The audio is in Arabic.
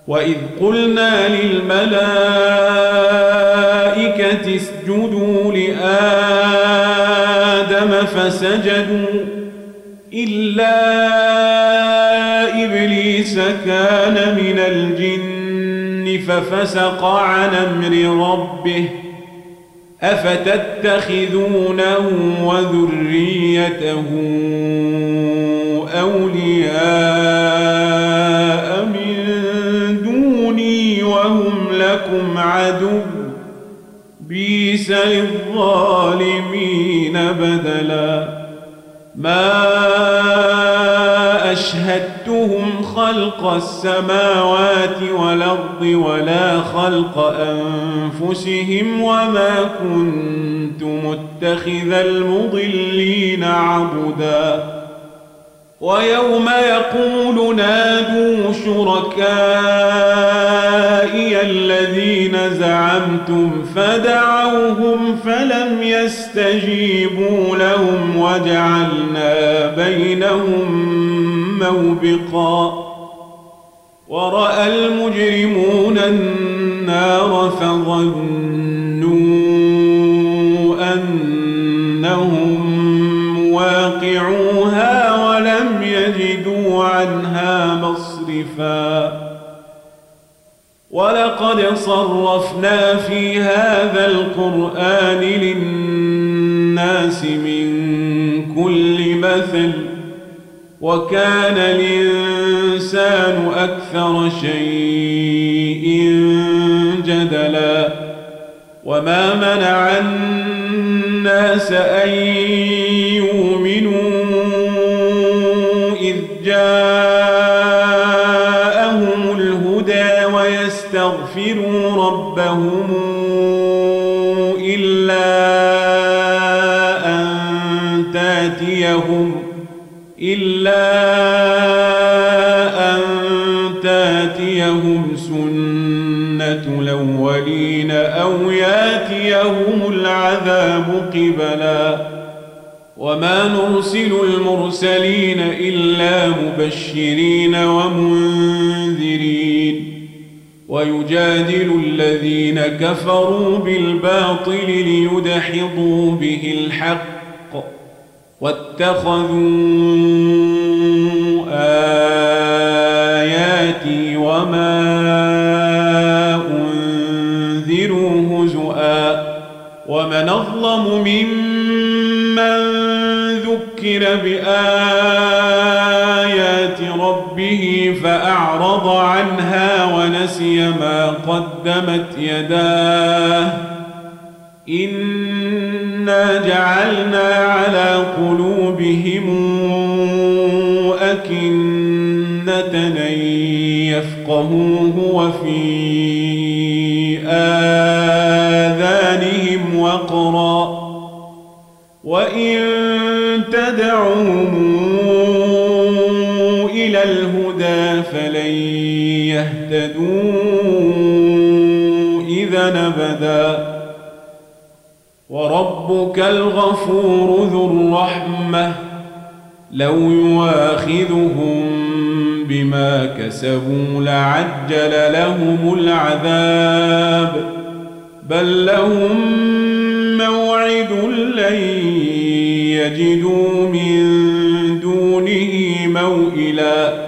وإذ قلنا للملائكة اسجدوا لآدم فسجدوا إلا إبليس كان من الجن ففسق عن أمر ربه أفتتخذونه وذريته أولياء من دوني وهم لكم عدو بئس للظالمين بدلا ما أشهدتهم خلق السماوات والأرض ولا خلق أنفسهم وما كنت متخذ المضلين عضدا ويوم يقول نادوا شركائي الذين زعمتم فدعوهم فلم يستجيبوا لهم وجعلنا بينهم موبقا ورأى المجرمون النار فظنوا أنهم مواقعوها ولم يجدوا عنها مصرفا ولقد صرفنا في هذا القرآن للناس من كل مثل وكان الإنسان أكثر شيء جدلا وما منع الناس أن يؤمنوا إذ جاءهم الهدى ويستغفروا ربهم إلا أن تاتيهم سنة الأولين أو ياتيهم العذاب قبلا وما نرسل المرسلين إلا مبشرين ومنذرين ويجادل الذين كفروا بالباطل ليدحضوا به الحق واتخذوا آياتي وما أنذروا هزؤا ومن أظلم ممن ذكر بآيات ربه فأعرض عنها ونسي ما قدمت يداه إنا جعلنا على قلوبهم أكنة أن يفقهوه وفي آذانهم وقرا وإن تدعوهم إلى الهدى فلن يهتدوا إذا أبدا وربك الغفور ذو الرحمة لو يواخذهم بما كسبوا لعجل لهم العذاب بل لهم موعد لن يجدوا من دونه موئلا